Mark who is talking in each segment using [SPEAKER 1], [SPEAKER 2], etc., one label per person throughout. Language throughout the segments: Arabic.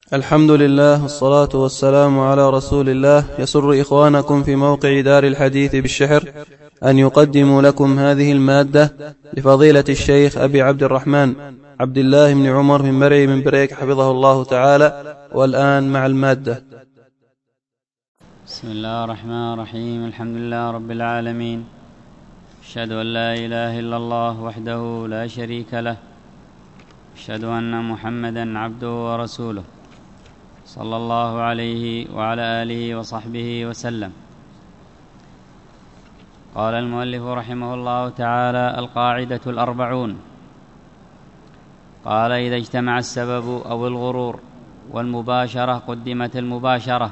[SPEAKER 1] الحمد لله والصلاة والسلام على رسول الله. يسر إخوانكم في موقع دار الحديث بالشحر أن يقدموا لكم هذه المادة لفضيلة الشيخ أبي عبد الرحمن عبد الله بن عمر من مرعي من بريك حفظه الله تعالى. والآن مع المادة.
[SPEAKER 2] بسم الله الرحمن الرحيم. الحمد لله رب العالمين، أشهد أن لا إله إلا الله وحده لا شريك له، أشهد أن محمدا عبده ورسوله صلى الله عليه وعلى آله وصحبه وسلم. قال المؤلف رحمه الله تعالى: القاعدة 40. قال: إذا اجتمع السبب أو الغرور والمباشرة قدمت المباشرة.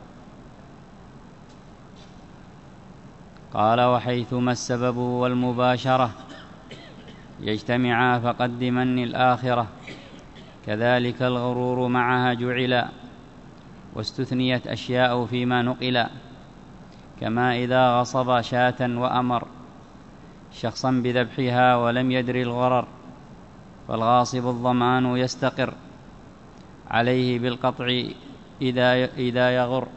[SPEAKER 2] قال: وحيثما السبب والمباشرة يجتمعا فقدمن الآخرة، كذلك الغرور معها جعلا، واستثنيت أشياء فيما نقلا، كما إذا غصب شاة وأمر شخصا بذبحها ولم يدر الغرر، فالغاصب الضمان يستقر عليه بالقطع إذا يغر،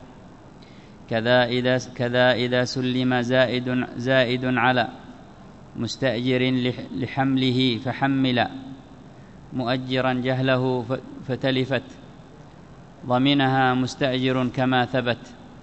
[SPEAKER 2] كذا إذا سلم زائد على مستأجر لحمله فحمل مؤجرا جهله فتلفت، ضمنها مستأجر كما ثبت.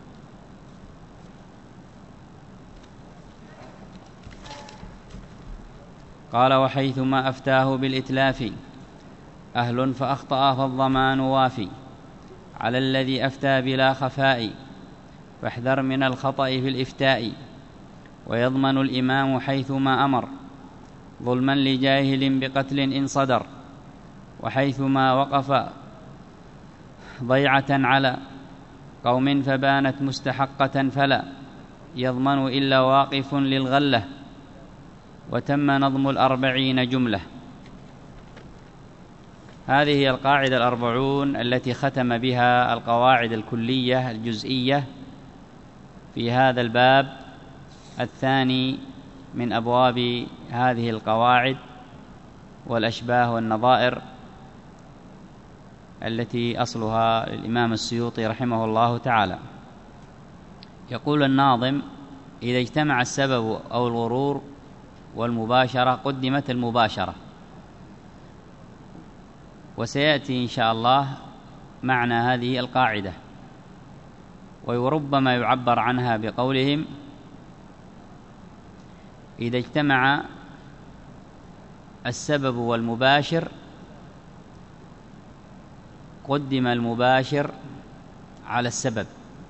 [SPEAKER 2] قال: وحيثما أفتاه بالإتلاف أهل فأخطأ فالضمان وافي على الذي أفتى بلا خفاء، فاحذر من الخطأ في الإفتاء، ويضمن الإمام حيثما أمر ظلما لجاهل بقتل إن صدر، وحيثما وقف ضيعة على قوم فبانت مستحقة فلا يضمن إلا واقف للغلة، وتم نظم 40 جملة. هذه هي القاعدة 40 التي ختم بها القواعد الكلية الجزئية في هذا الباب الثاني من أبواب هذه القواعد والأشباه والنظائر، التي أصلها الإمام السيوطي رحمه الله تعالى. يقول الناظم: إذا اجتمع السبب أو الغرور والمباشرة قدمت المباشرة. وسيأتي إن شاء الله معنى هذه القاعدة، وربما يعبر عنها بقولهم: إذا اجتمع السبب والمباشر قدم المباشر على السبب،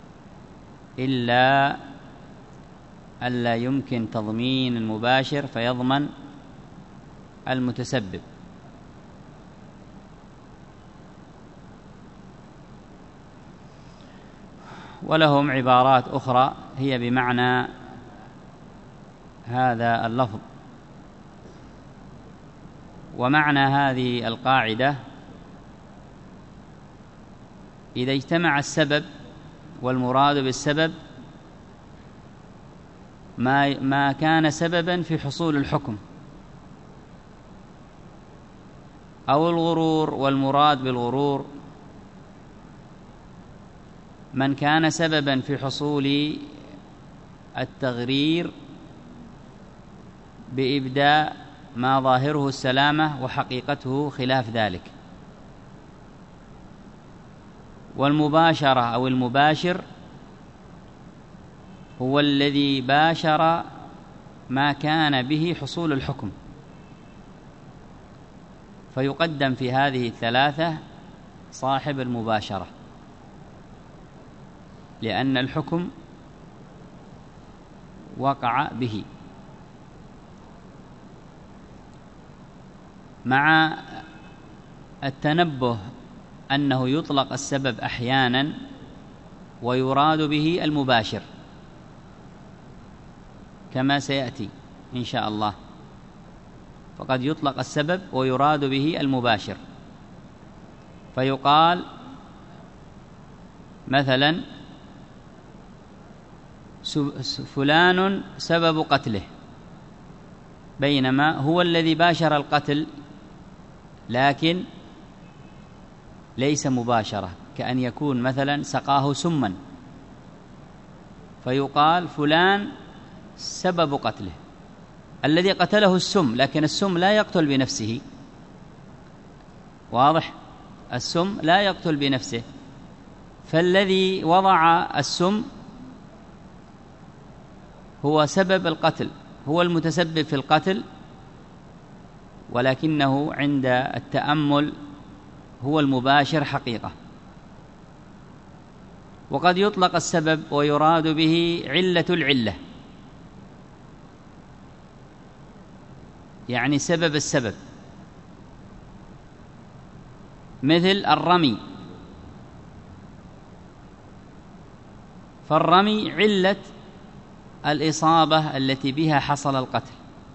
[SPEAKER 2] إلا ألا يمكن تضمين المباشر فيضمن المتسبب. ولهم عبارات أخرى هي بمعنى هذا اللفظ. ومعنى هذه القاعدة: إذا اجتمع السبب، والمراد بالسبب ما كان سببا في حصول الحكم، أو الغرور، والمراد بالغرور من كان سببا في حصول التغرير بإبداء ما ظاهره السلامة وحقيقته خلاف ذلك. والمباشرة أو المباشر هو الذي باشر ما كان به حصول الحكم، فيقدم في هذه الثلاثة صاحب المباشرة، لأن الحكم وقع به. مع التنبه أنه يطلق السبب أحيانا ويراد به المباشر، كما سيأتي إن شاء الله، فقد يطلق السبب ويراد به المباشر، فيقال مثلا: فلان سبب قتله، بينما هو الذي باشر القتل، لكن ليس مباشرة، كأن يكون مثلا سقاه سما فيقال فلان سبب قتله، الذي قتله السم، لكن السم لا يقتل بنفسه، واضح؟ السم لا يقتل بنفسه، فالذي وضع السم هو سبب القتل، هو المتسبب في القتل، ولكنه عند التأمل هو المباشر حقيقة. وقد يطلق السبب ويراد به علة العلة، يعني سبب السبب، مثل الرمي، فالرمي علة الإصابة التي بها حصل القتل.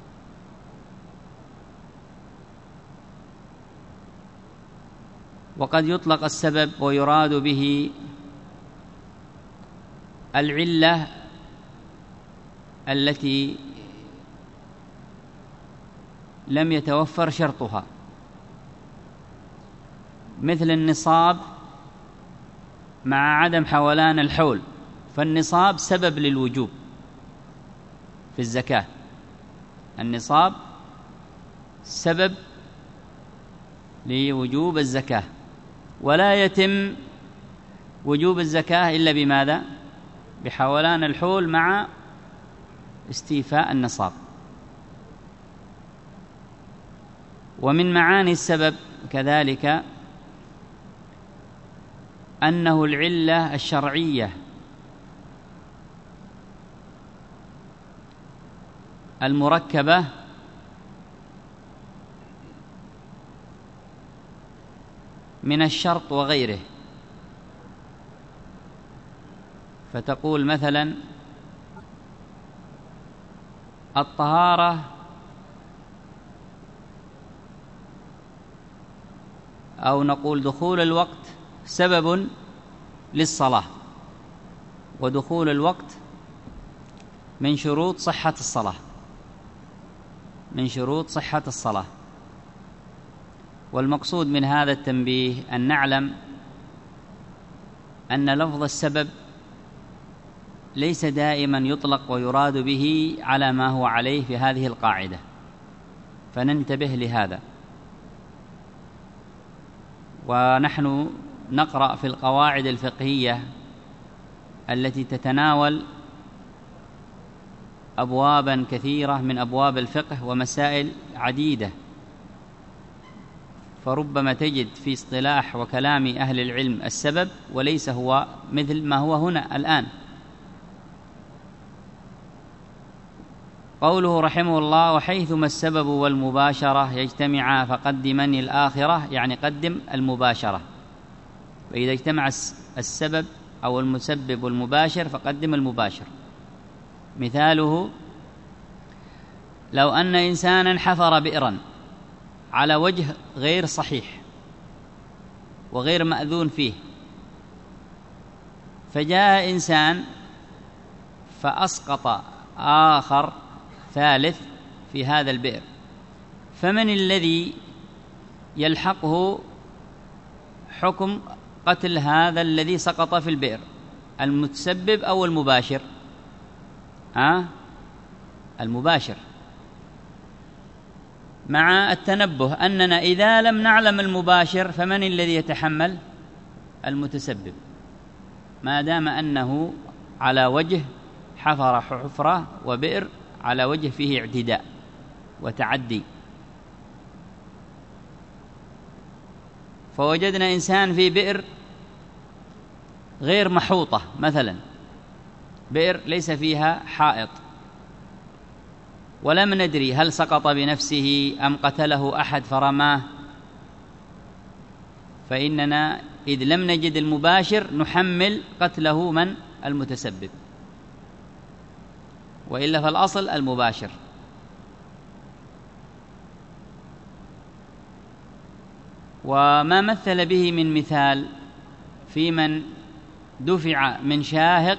[SPEAKER 2] وقد يطلق السبب ويراد به العلة التي لم يتوفر شرطها، مثل النصاب مع عدم حولان الحول، فالنصاب سبب للوجوب في الزكاة، النصاب سبب لوجوب الزكاة، ولا يتم وجوب الزكاة إلا بماذا؟ بحولان الحول مع استيفاء النصاب. ومن معاني السبب كذلك أنه العلة الشرعية المركبة من الشرط وغيره، فتقول مثلا الطهارة أو نقول دخول الوقت سبب للصلاة، ودخول الوقت من شروط صحة الصلاة، من شروط صحة الصلاة. والمقصود من هذا التنبيه أن نعلم أن لفظ السبب ليس دائما يطلق ويراد به على ما هو عليه في هذه القاعدة، فننتبه لهذا. ونحن نقرأ في القواعد الفقهية التي تتناول أبوابا كثيرة من أبواب الفقه ومسائل عديدة، فربما تجد في اصطلاح وكلام أهل العلم السبب وليس هو مثل ما هو هنا الآن. قوله رحمه الله: وحيثما السبب والمباشرة يجتمعا فقدمن الآخرة، يعني قدم المباشرة، وإذا اجتمع السبب أو المسبب والمباشر فقدم المباشر. مثاله: لو أن إنسانا حفر بئرا على وجه غير صحيح وغير مأذون فيه، فجاء إنسان فأسقط آخر ثالث في هذا البئر، فمن الذي يلحقه حكم قتل هذا الذي سقط في البئر؟ المتسبب أو المباشر؟ المباشر، مع التنبه أننا إذا لم نعلم المباشر فمن الذي يتحمل؟ المتسبب، ما دام أنه على وجه حفر حفرة وبئر على وجه فيه اعتداء وتعدي. فوجدنا إنسان في بئر غير محوطة، مثلا بئر ليس فيها حائط، ولم ندري هل سقط بنفسه أم قتله أحد فرماه، فإننا إذ لم نجد المباشر نحمل قتله من؟ المتسبب، وإلا فالأصل المباشر. وما مثل به من مثال في من دفع من شاهق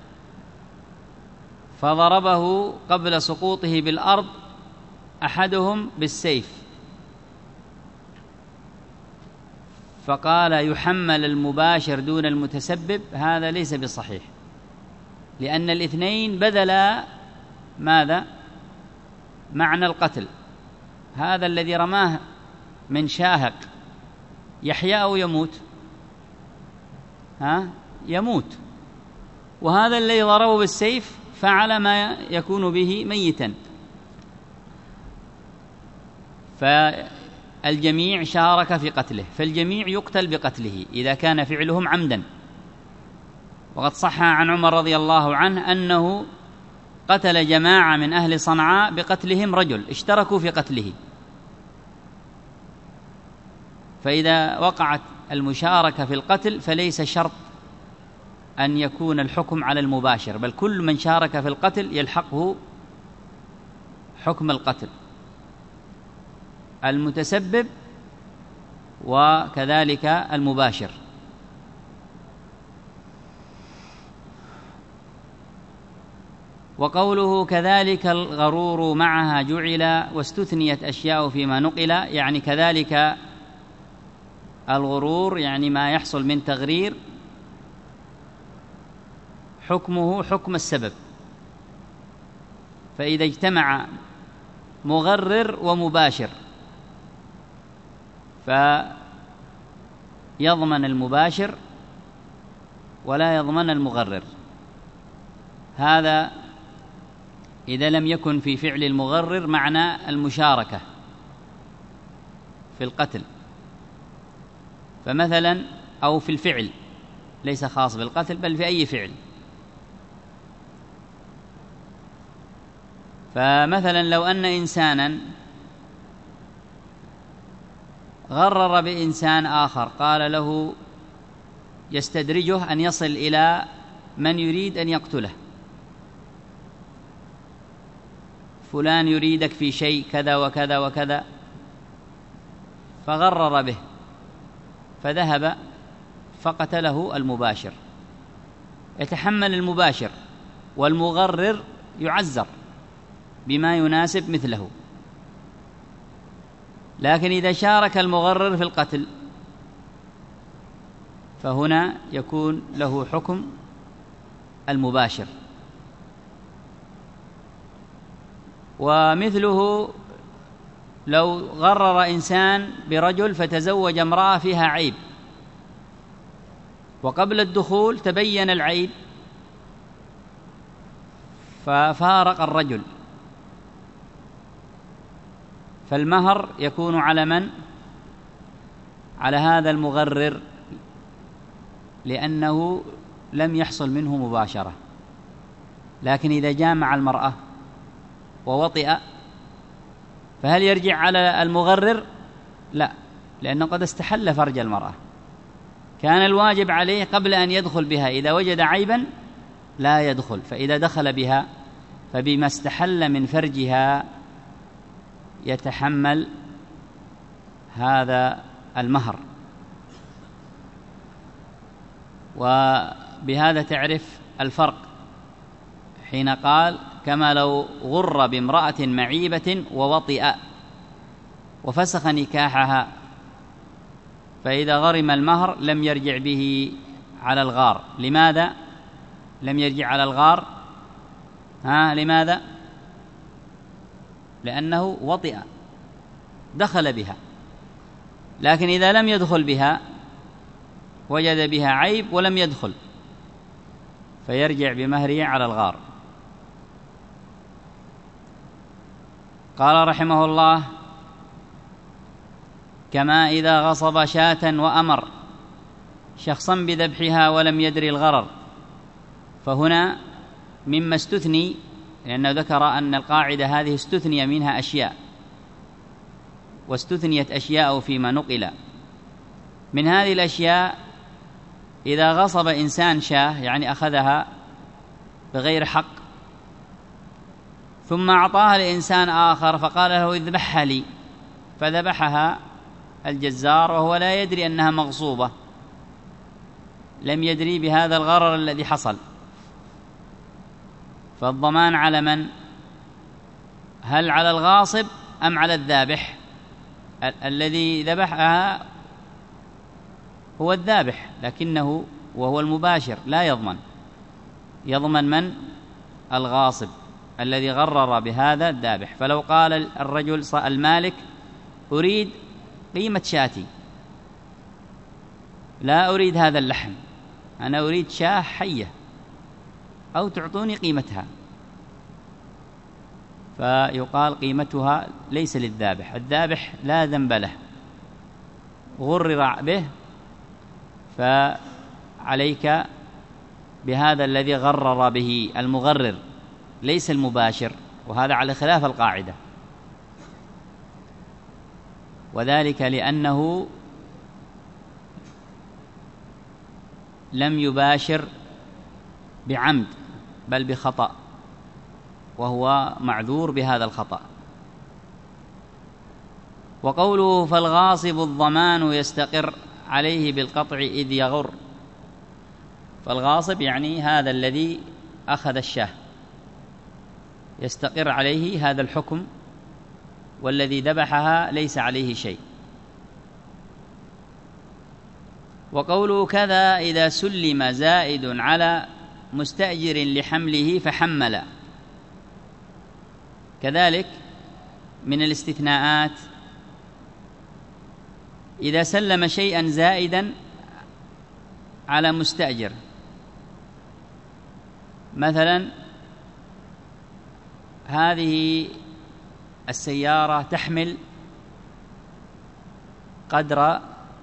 [SPEAKER 2] فضربه قبل سقوطه بالأرض أحدهم بالسيف، فقال يحمل المباشر دون المتسبب، هذا ليس بصحيح، لأن الاثنين بذلا ماذا؟ معنى القتل. هذا الذي رماه من شاهق يحيا أو يموت؟ يموت. وهذا الذي ضربه بالسيف فعل ما يكون به ميتا. فالجميع شارك في قتله، فالجميع يقتل بقتله إذا كان فعلهم عمدا. وقد صح عن عمر رضي الله عنه أنه قتل جماعة من أهل صنعاء بقتلهم رجل اشتركوا في قتله. فإذا وقعت المشاركة في القتل فليس شرط أن يكون الحكم على المباشر، بل كل من شارك في القتل يلحقه حكم القتل، المتسبب وكذلك المباشر. وقوله كذلك الغرور معها جعل واستثنيت أشياء فيما نقل، يعني كذلك الغرور يعني ما يحصل من تغرير حكمه حكم السبب. فإذا اجتمع مغرر ومباشر فيضمن المباشر ولا يضمن المغرر. هذا إذا لم يكن في فعل المغرر معنى المشاركة في القتل. فمثلا أو في الفعل، ليس خاص بالقتل بل في أي فعل. فمثلا لو أن إنسانا غرر بإنسان آخر، قال له يستدرجه أن يصل إلى من يريد أن يقتله، فلان يريدك في شيء كذا وكذا وكذا، فغرر به فذهب فقتله المباشر، يتحمل المباشر، والمغرر يعزر بما يناسب مثله. لكن إذا شارك المغرر في القتل فهنا يكون له حكم المباشر. ومثله لو غرر إنسان برجل فتزوج امرأة فيها عيب، وقبل الدخول تبين العيب ففارق الرجل، فالمهر يكون على من؟ على هذا المغرر، لأنه لم يحصل منه مباشرة. لكن إذا جامع المرأة ووطئ فهل يرجع على المغرر؟ لا، لأنه قد استحل فرج المرأة. كان الواجب عليه قبل أن يدخل بها إذا وجد عيبا لا يدخل، فإذا دخل بها فبما استحل من فرجها يتحمل هذا المهر. وبهذا تعرف الفرق حين قال كما لو غر بامرأة معيبة ووطئ وفسخ نكاحها، فإذا غرم المهر لم يرجع به على الغار. لماذا لم يرجع على الغار؟ لماذا؟ لأنه وطئ، دخل بها. لكن إذا لم يدخل بها وجد بها عيب ولم يدخل فيرجع بمهره على الغار. قال رحمه الله كما إذا غصب شاة وأمر شخصا بذبحها ولم يدري الغرر. فهنا مما استثني، لأنه ذكر أن القاعدة هذه استثني منها أشياء، واستثنيت أشياء فيما نقل. من هذه الأشياء إذا غصب إنسان شاة، يعني أخذها بغير حق، ثم أعطاها لإنسان آخر فقال له اذبحها لي، فذبحها الجزار وهو لا يدري أنها مغصوبة، لم يدري بهذا الغرر الذي حصل، فالضمان على من؟ هل على الغاصب أم على الذابح؟ الذي ذبحها هو الذابح، لكنه وهو المباشر لا يضمن من؟ الغاصب الذي غرر بهذا الذابح. فلو قال الرجل المالك أريد قيمة شاتي، لا أريد هذا اللحم، أنا أريد شاة حية أو تعطوني قيمتها، فيقال قيمتها ليس للذابح، الذابح لا ذنب له، غرر به، فعليك بهذا الذي غرر به، المغرر ليس المباشر، وهذا على خلاف القاعدة، وذلك لأنه لم يباشر بعمد بل بخطأ، وهو معذور بهذا الخطأ. وقوله فالغاصب الضمان يستقر عليه بالقطع إذ يغر، فالغاصب يعني هذا الذي أخذ الشاه يستقر عليه هذا الحكم، والذي ذبحها ليس عليه شيء. وقوله كذا إذا سلم زائد على مستأجر لحمله فحمل، كذلك من الاستثناءات إذا سلم شيئا زائدا على مستأجر، مثلا هذه السيارة تحمل قدر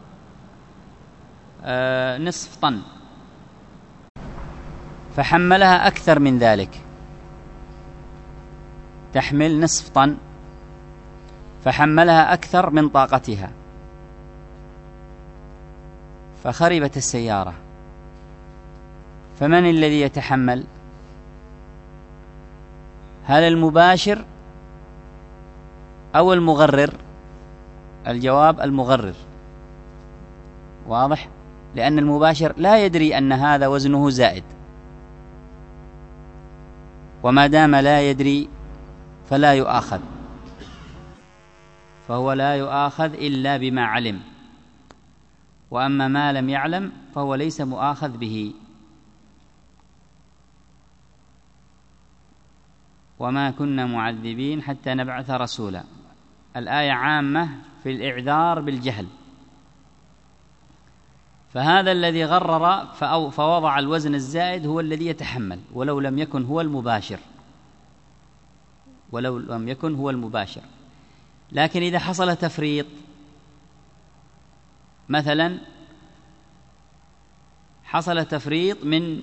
[SPEAKER 2] نصف طن، فحملها أكثر من ذلك، تحمل نصف طن فحملها أكثر من طاقتها فخربت السيارة، فمن الذي يتحمل؟ هل المباشر أو المغرر؟ الجواب المغرر، واضح؟ لأن المباشر لا يدري أن هذا وزنه زائد، وما دام لا يدري فلا يؤاخذ، فهو لا يؤاخذ إلا بما علم، وأما ما لم يعلم فهو ليس مؤاخذ به. وما كنا معذبين حتى نبعث رسولا، الآية عامة في الإعذار بالجهل، فهذا الذي غرر فوضع الوزن الزائد هو الذي يتحمل، ولو لم يكن هو المباشر. لكن إذا حصل تفريط، مثلا حصل تفريط من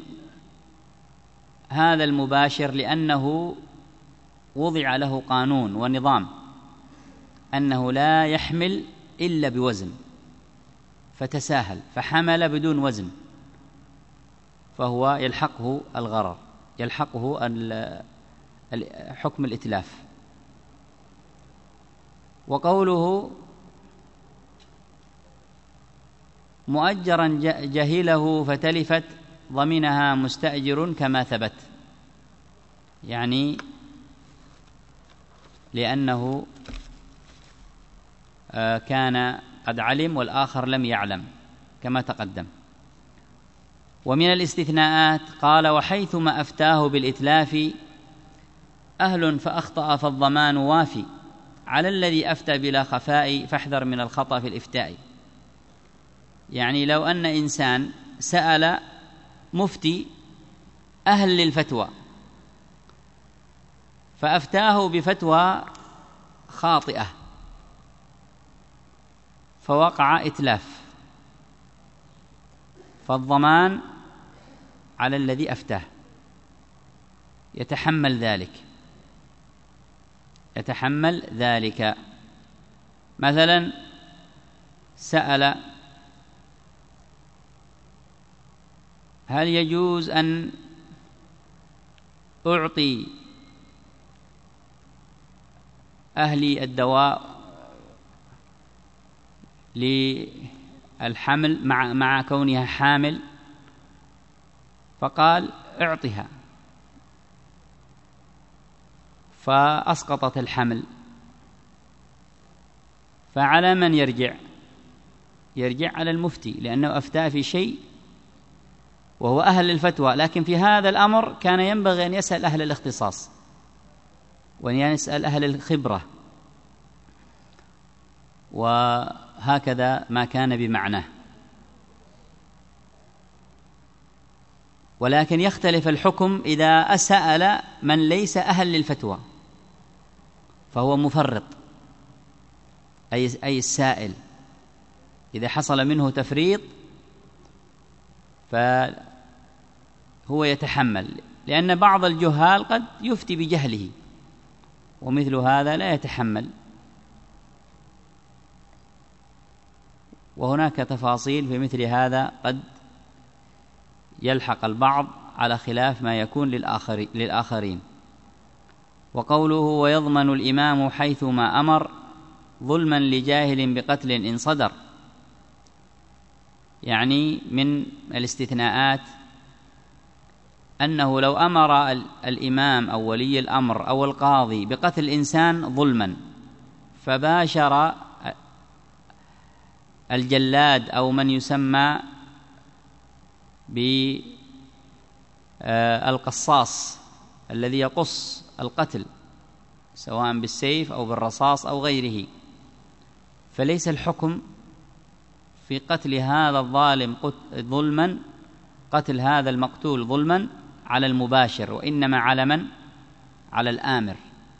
[SPEAKER 2] هذا المباشر لأنه وضع له قانون ونظام أنه لا يحمل إلا بوزن، فتساهل فحمل بدون وزن، فهو يلحقه الغرر، يلحقه حكم الإتلاف. وقوله مؤجرا جهله فتلفت ضمنها مستأجر كما ثبت، يعني لأنه كان قد علم والآخر لم يعلم كما تقدم. ومن الاستثناءات قال وحيثما أفتاه بالإتلاف أهل فأخطأ فالضمان وافي، على الذي أفتى بلا خفاء فاحذر من الخطأ في الإفتاء. يعني لو أن إنسان سأل مفتي أهل للفتوى فأفتاه بفتوى خاطئة فوقع إتلاف، فالضمان على الذي أفتاه، يتحمل ذلك. مثلا سأل هل يجوز أن أعطي أهلي الدواء للحمل مع كونها حامل؟ فقال اعطها، فأسقطت الحمل، فعلى من يرجع؟ يرجع على المفتي، لأنه أفتى في شيء وهو أهل للفتوى، لكن في هذا الأمر كان ينبغي أن يسأل أهل الاختصاص وأن يسأل أهل الخبرة، وهكذا ما كان بمعناه. ولكن يختلف الحكم إذا سأل من ليس أهل للفتوى فهو مفرط، أي السائل إذا حصل منه تفريط فهو يتحمل، لأن بعض الجهال قد يفتي بجهله ومثل هذا لا يتحمل. وهناك تفاصيل في مثل هذا قد يلحق البعض على خلاف ما يكون للآخرين. وقوله ويضمن الإمام حيثما أمر ظلما لجاهل بقتل إن صدر، يعني من الاستثناءات أنه لو أمر الإمام أو ولي الأمر أو القاضي بقتل الإنسان ظلما فباشر الجلاد أو من يسمى بالقصاص الذي يقص القتل سواء بالسيف أو بالرصاص أو غيره، فليس الحكم في قتل هذا الظالم ظلما، قتل هذا المقتول ظلما على المباشر، وإنما على من؟ على الآمر.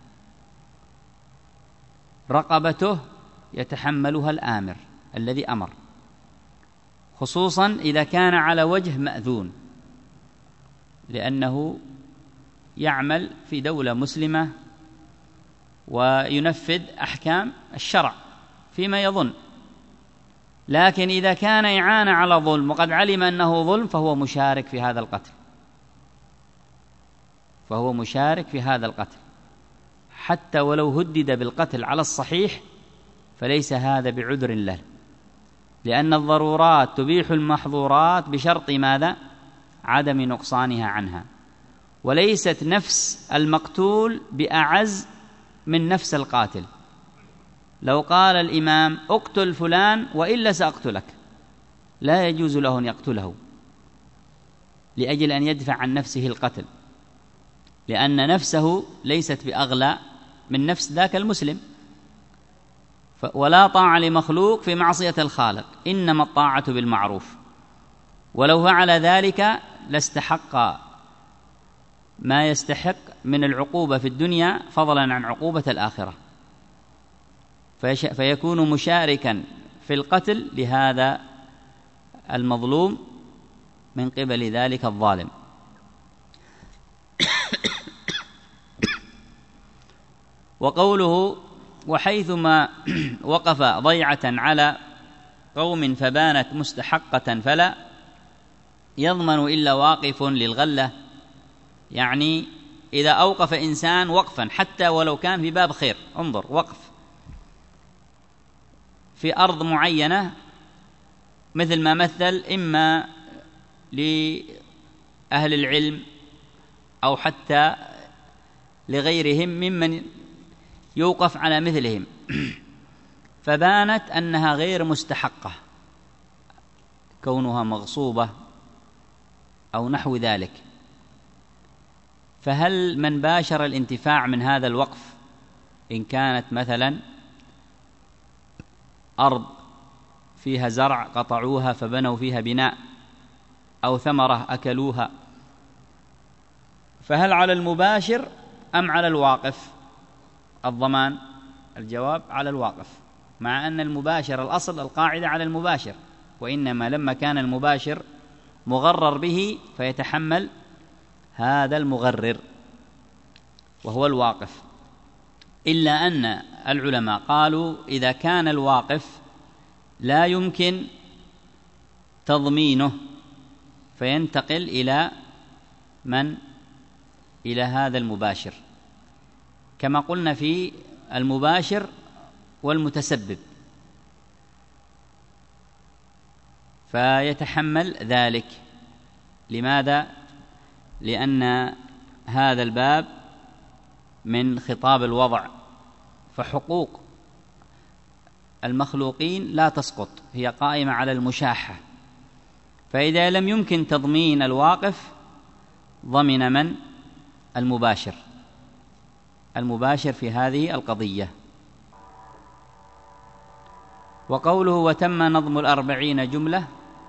[SPEAKER 2] رقبته يتحملها الآمر الذي أمر، خصوصا إذا كان على وجه مأذون، لأنه يعمل في دولة مسلمة وينفذ أحكام الشرع فيما يظن. لكن إذا كان إعانة على ظلم وقد علم أنه ظلم فهو مشارك في هذا القتل، فهو مشارك في هذا القتل حتى ولو هدد بالقتل على الصحيح، فليس هذا بعذر له، لأن الضرورات تبيح المحظورات بشرط ماذا؟ عدم نقصانها عنها. وليست نفس المقتول بأعز من نفس القاتل. لو قال الإمام اقتل فلان وإلا سأقتلك، لا يجوز له أن يقتله لأجل أن يدفع عن نفسه القتل، لأن نفسه ليست بأغلى من نفس ذاك المسلم. ولا طاعة لمخلوق في معصية الخالق، إنما الطاعة بالمعروف. ولو فعل ذلك لاستحق ما يستحق من العقوبة في الدنيا فضلا عن عقوبة الآخرة، فيكون مشاركا في القتل لهذا المظلوم من قبل ذلك الظالم. وقوله وحيثما وقف ضيعة على قوم فبانت مستحقة فلا يضمن إلا واقف للغلة، يعني إذا أوقف إنسان وقفا حتى ولو كان في باب خير، انظر وقف في أرض معينة مثل ما مثل إما لأهل العلم أو حتى لغيرهم ممن يوقف على مثلهم، فبانت أنها غير مستحقة كونها مغصوبة أو نحو ذلك، فهل من باشر الانتفاع من هذا الوقف إن كانت مثلا أرض فيها زرع قطعوها فبنوا فيها بناء أو ثمرة أكلوها، فهل على المباشر أم على الواقف الضمان؟ الجواب على الواقف، مع أن المباشر الأصل القاعدة على المباشر، وإنما لما كان المباشر مغرر به فيتحمل هذا المغرر وهو الواقف. إلا أن العلماء قالوا إذا كان الواقف لا يمكن تضمينه فينتقل إلى من؟ إلى هذا المباشر، كما قلنا في المباشر والمتسبب، فيتحمل ذلك. لماذا؟ لأن هذا الباب من خطاب الوضع، فحقوق المخلوقين لا تسقط، هي قائمة على المشاحة. فإذا لم يمكن تضمين الواقف ضمن من؟ المباشر في هذه القضية. وقوله وتم نظم 40 جملة،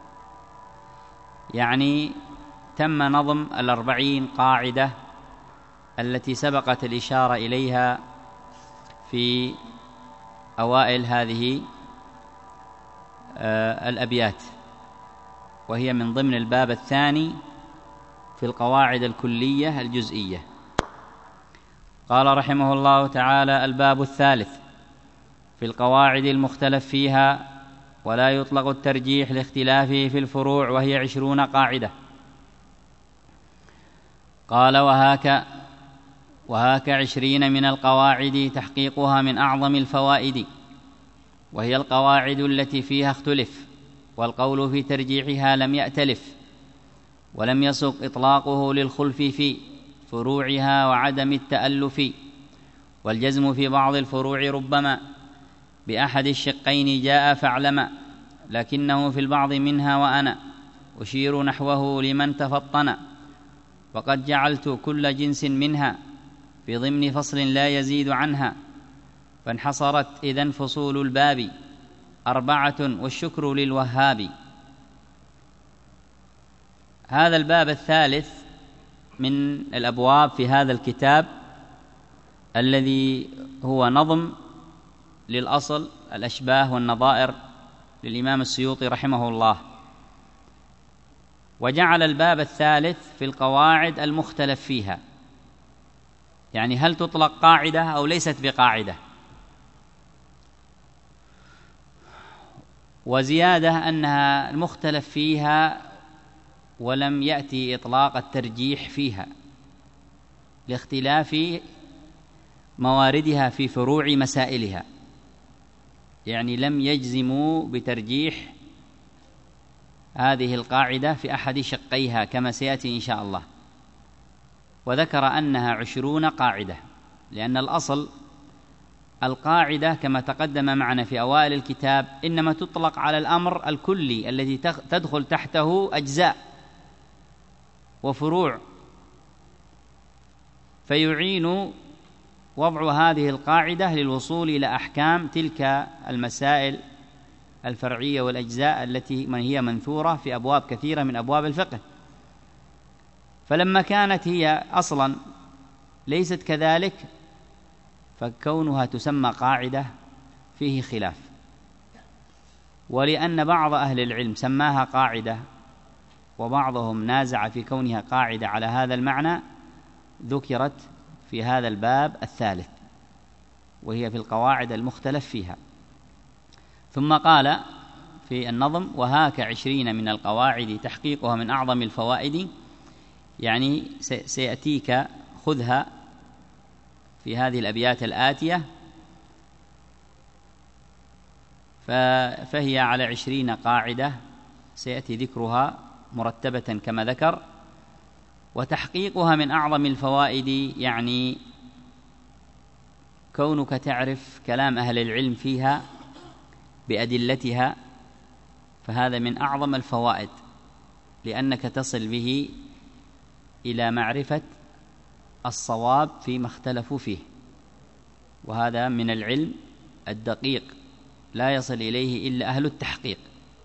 [SPEAKER 2] يعني تم نظم 40 قاعدة التي سبقت الإشارة إليها في أوائل هذه الأبيات، وهي من ضمن الباب الثاني في القواعد الكلية الجزئية. قال رحمه الله تعالى: الباب الثالث في القواعد المختلف فيها، ولا يطلق الترجيح لاختلافه في الفروع، وهي 20 قاعدة. قال: وهاك 20 من القواعد تحقيقها من أعظم الفوائد، وهي القواعد التي فيها اختلف، والقول في ترجيحها لم يأتلف، ولم يسق إطلاقه للخلف في فروعها وعدم التألف، والجزم في بعض الفروع ربما بأحد الشقين جاء فاعلم، لكنه في البعض منها وأنا أشير نحوه لمن تفطن، وقد جعلت كل جنس منها في ضمن فصل لا يزيد عنها، فانحصرت إذن فصول الباب 4 والشكر للوهاب. هذا الباب الثالث من الأبواب في هذا الكتاب، الذي هو نظم للأصل الأشباه والنظائر للإمام السيوطي رحمه الله. وجعل الباب الثالث في القواعد المختلف فيها، يعني هل تطلق قاعدة أو ليست بقاعدة. وزيادة أنها المختلف فيها ولم يأتي إطلاق الترجيح فيها لاختلاف مواردها في فروع مسائلها، يعني لم يجزموا بترجيح هذه القاعدة في أحد شقيها كما سيأتي إن شاء الله. وذكر أنها 20 قاعدة، لأن الأصل القاعدة كما تقدم معنا في أوائل الكتاب إنما تطلق على الأمر الكلي الذي تدخل تحته أجزاء وفروع، فيعين وضع هذه القاعدة للوصول إلى أحكام تلك المسائل الفرعية والأجزاء التي هي منثورة في أبواب كثيرة من أبواب الفقه. فلما كانت هي أصلا ليست كذلك، فكونها تسمى قاعدة فيه خلاف. ولأن بعض أهل العلم سماها قاعدة وبعضهم نازع في كونها قاعدة على هذا المعنى، ذكرت في هذا الباب الثالث، وهي في القواعد المختلف فيها. ثم قال في النظم: وهاك 20 من القواعد تحقيقها من أعظم الفوائد، يعني سيأتيك خذها في هذه الأبيات الآتية، فهي على 20 قاعدة سيأتي ذكرها مرتبة كما ذكر. وتحقيقها من أعظم الفوائد يعني كونك تعرف كلام أهل العلم فيها بأدلتها، فهذا من أعظم الفوائد، لأنك تصل به إلى معرفة الصواب فيما اختلفوا فيه، وهذا من العلم الدقيق لا يصل إليه إلا أهل التحقيق.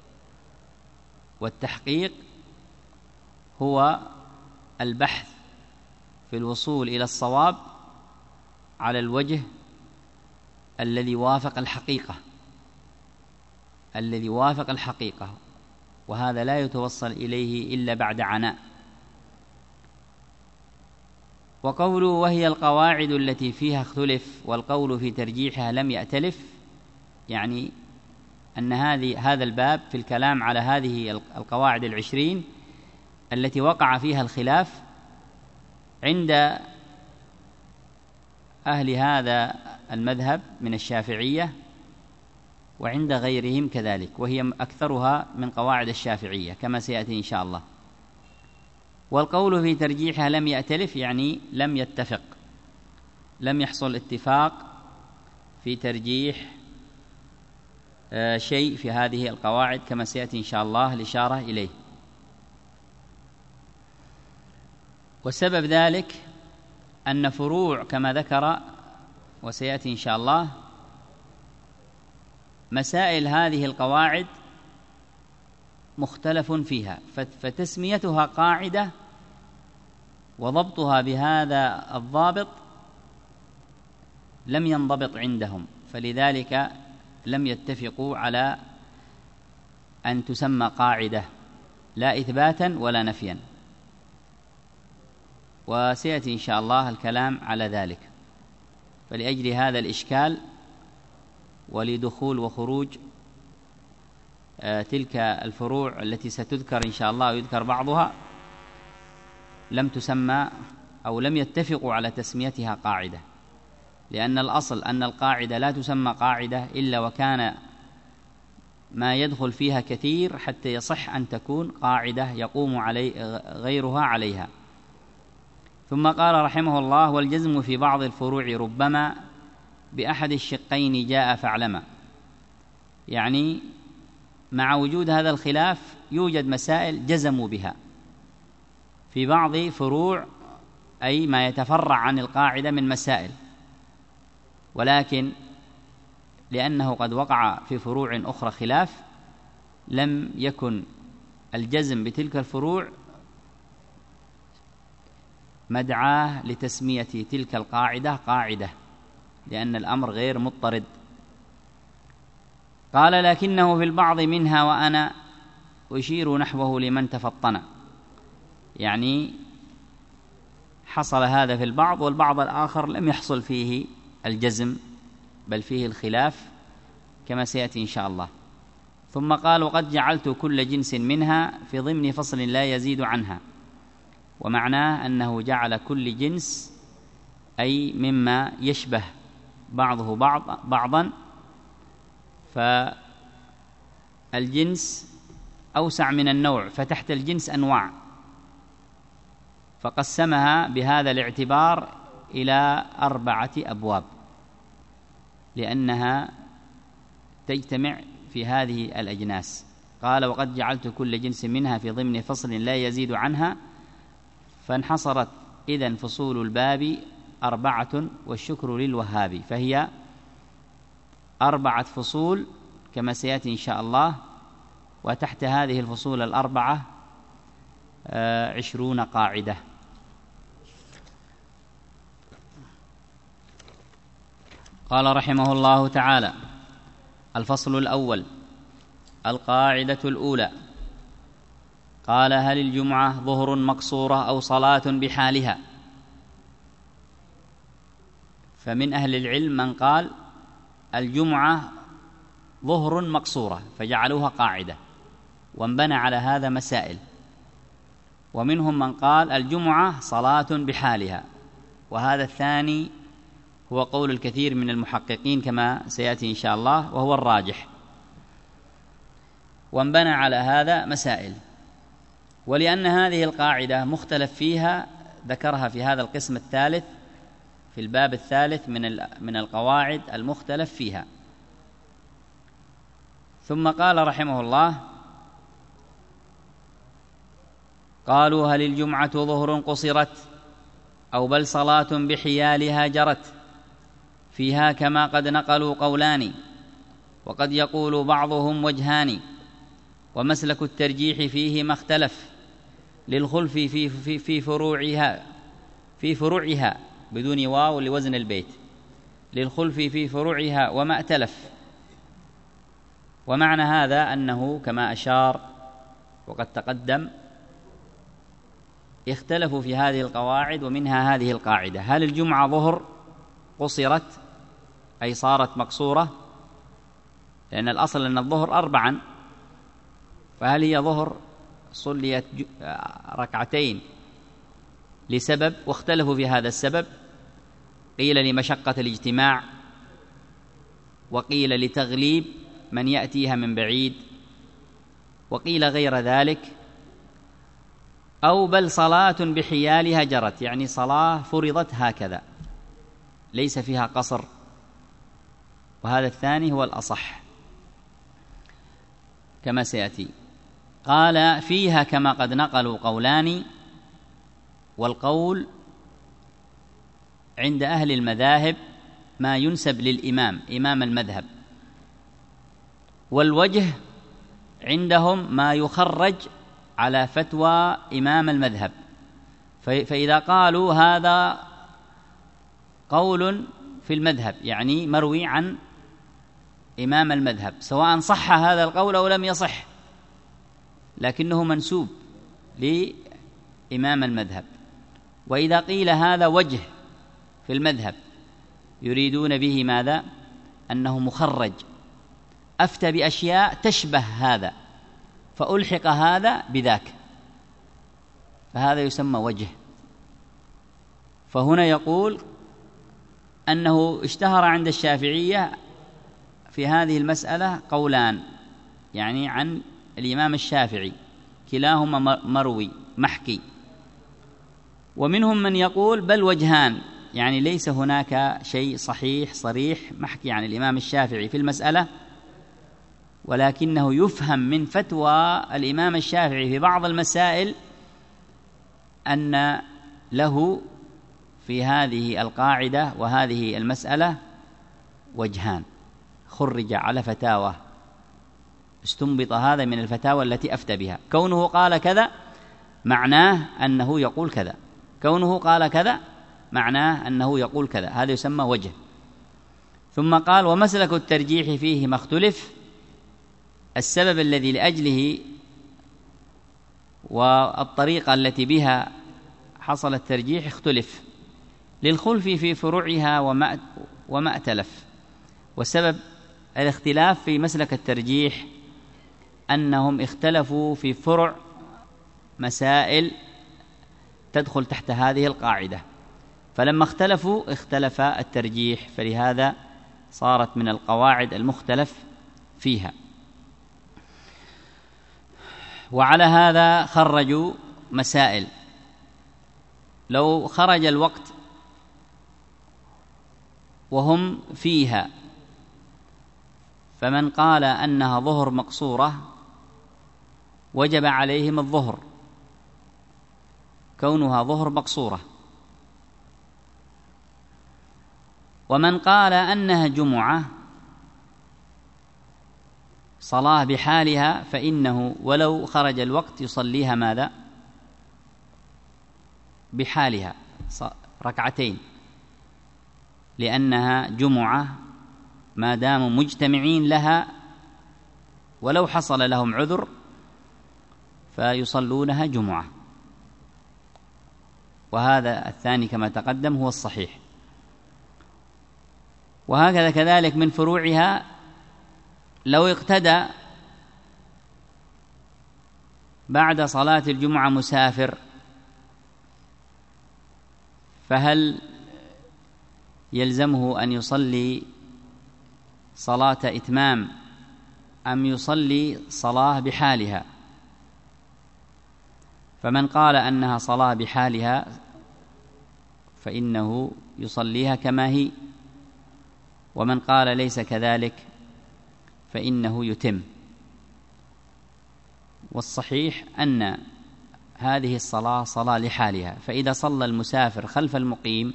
[SPEAKER 2] والتحقيق هو البحث في الوصول إلى الصواب على الوجه الذي وافق الحقيقة، وهذا لا يتوصل إليه إلا بعد عناء. وقوله: وهي القواعد التي فيها اختلف، والقول في ترجيحها لم يأتلف، يعني أن هذا الباب في الكلام على هذه القواعد 20 التي وقع فيها الخلاف عند أهل هذا المذهب من الشافعية وعند غيرهم كذلك، وهي أكثرها من قواعد الشافعية كما سيأتي إن شاء الله. والقول في ترجيحها لم يأتلف، يعني لم يتفق، لم يحصل اتفاق في ترجيح شيء في هذه القواعد كما سيأتي إن شاء الله الإشارة إليه. وسبب ذلك أن فروع كما ذكر وسيأتي إن شاء الله مسائل هذه القواعد مختلف فيها، فتسميتها قاعدة وضبطها بهذا الضابط لم ينضبط عندهم، فلذلك لم يتفقوا على أن تسمى قاعدة لا إثباتا ولا نفيا، وسيأتي إن شاء الله الكلام على ذلك. فلأجل هذا الإشكال ولدخول وخروج تلك الفروع التي ستذكر إن شاء الله ويذكر بعضها لم تسمى أو لم يتفقوا على تسميتها قاعدة، لأن الأصل أن القاعدة لا تسمى قاعدة إلا وكان ما يدخل فيها كثير حتى يصح أن تكون قاعدة يقوم غيرها عليها. ثم قال رحمه الله: والجزم في بعض الفروع ربما بأحد الشقين جاء فاعلما. يعني مع وجود هذا الخلاف يوجد مسائل جزموا بها في بعض فروع، أي ما يتفرع عن القاعدة من مسائل، ولكن لأنه قد وقع في فروع أخرى خلاف لم يكن الجزم بتلك الفروع مدعاة لتسمية تلك القاعدة قاعدة، لأن الأمر غير مضطرد. قال: لكنه في البعض منها وأنا أشير نحوه لمن تفطن. يعني حصل هذا في البعض، والبعض الآخر لم يحصل فيه الجزم بل فيه الخلاف كما سيأتي إن شاء الله. ثم قال: وقد جعلت كل جنس منها في ضمن فصل لا يزيد عنها. ومعناه أنه جعل كل جنس أي مما يشبه بعضه بعضا، فالجنس أوسع من النوع، فتحت الجنس أنواع، فقسمها بهذا الاعتبار إلى 4 أبواب لأنها تجتمع في هذه الأجناس. قال: وقد جعلت كل جنس منها في ضمن فصل لا يزيد عنها، فانحصرت إذن فصول الباب 4 والشكر للوهاب، فهي 4 فصول كما سيأتي إن شاء الله، وتحت هذه الفصول 4 20 قاعدة. قال رحمه الله تعالى: الفصل الأول: القاعدة الأولى. قال: هل الجمعة ظهر مقصورة أو صلاة بحالها؟ فمن أهل العلم من قال الجمعة ظهر مقصورة فجعلوها قاعدة، وانبنى على هذا مسائل. ومنهم من قال الجمعة صلاة بحالها، وهذا الثاني هو قول الكثير من المحققين كما سيأتي إن شاء الله، وهو الراجح. وانبنى على هذا مسائل. ولأن هذه القاعدة مختلف فيها ذكرها في هذا القسم الثالث في الباب الثالث من القواعد المختلف فيها. ثم قال رحمه الله: قالوا: هل الجمعة ظهر قصرت أو بل صلاة بحيالها جرت؟ فيها كما قد نقلوا قولان، وقد يقول بعضهم وجهان، ومسلك الترجيح فيه ما اختلف، للخلف في فروعها بدون واو لوزن البيت، للخلف في فروعها وما ائتلف. ومعنى هذا أنه كما أشار وقد تقدم اختلفوا في هذه القواعد، ومنها هذه القاعدة: هل الجمعة ظهر قصرت أي صارت مقصورة؟ لأن الأصل أن الظهر 4، فهل هي ظهر صليت 2 لسبب؟ واختلفوا في هذا السبب، قيل لمشقة الاجتماع، وقيل لتغليب من يأتيها من بعيد، وقيل غير ذلك، أو بل صلاة بحيالها جرت، يعني صلاة فرضت هكذا ليس فيها قصر، وهذا الثاني هو الأصح. كما سيأتي. قال فيها كما قد نقلوا قولان، والقول عند أهل المذاهب ما ينسب للإمام إمام المذهب، والوجه عندهم ما يخرج على فتوى إمام المذهب. فإذا قالوا هذا قول في المذهب يعني مروي عن إمام المذهب، سواء صح هذا القول أو لم يصح، لكنه منسوب لإمام المذهب. وإذا قيل هذا وجه في المذهب يريدون به ماذا؟ أنه مخرج، أفتى بأشياء تشبه هذا فألحق هذا بذاك، فهذا يسمى وجه. فهنا يقول أنه اشتهر عند الشافعية في هذه المسألة قولان، يعني عن الإمام الشافعي كلاهما مروي محكي، ومنهم من يقول بل وجهان، يعني ليس هناك شيء صحيح صريح محكي عن الإمام الشافعي في المسألة، ولكنه يفهم من فتوى الإمام الشافعي في بعض المسائل أن له في هذه القاعدة وهذه المسألة وجهان، خرج على فتاوى، استنبط هذا من الفتاوى التي أفتى بها. كونه قال كذا معناه أنه يقول كذا، كونه قال كذا معناه أنه يقول كذا، هذا يسمى وجه. ثم قال ومسلك الترجيح فيه ما اختلف، السبب الذي لأجله والطريقة التي بها حصل الترجيح اختلف، للخلف في فروعها وما ائتلف. والسبب الاختلاف في مسلك الترجيح أنهم اختلفوا في فروع مسائل تدخل تحت هذه القاعدة، فلما اختلفوا اختلف الترجيح، فلهذا صارت من القواعد المختلف فيها. وعلى هذا خرجوا مسائل. لو خرج الوقت وهم فيها، فمن قال أنها ظهر مقصورة وجب عليهم الظهر كونها ظهر مقصورة، ومن قال أنها جمعة صلاة بحالها فإنه ولو خرج الوقت يصليها ماذا؟ بحالها ركعتين، لأنها جمعة ما داموا مجتمعين لها، ولو حصل لهم عذر فيصلونها جمعة. وهذا الثاني كما تقدم هو الصحيح. وهكذا كذلك من فروعها، لو اقتدى بعد صلاة الجمعة مسافر، فهل يلزمه أن يصلي صلاة إتمام أم يصلي صلاة بحالها؟ فمن قال أنها صلاة بحالها فإنه يصليها كما هي، ومن قال ليس كذلك فإنه يتم. والصحيح أن هذه الصلاة صلاة لحالها، فإذا صلى المسافر خلف المقيم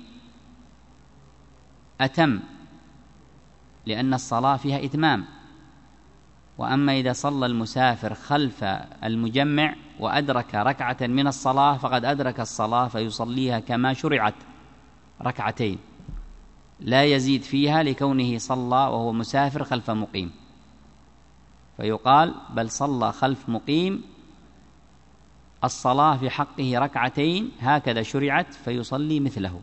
[SPEAKER 2] أتم، لأن الصلاة فيها إتمام. وأما إذا صلى المسافر خلف المجمع وأدرك ركعة من الصلاة فقد أدرك الصلاة، فيصليها كما شرعت ركعتين لا يزيد فيها، لكونه صلى وهو مسافر خلف مقيم، فيقال بل صلى خلف مقيم الصلاة في حقه ركعتين هكذا شرعت، فيصلي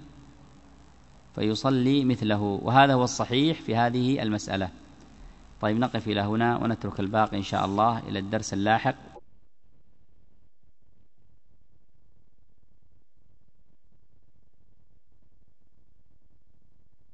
[SPEAKER 2] مثله. وهذا هو الصحيح في هذه المسألة. طيب نقف إلى هنا ونترك الباقي إن شاء الله إلى الدرس اللاحق.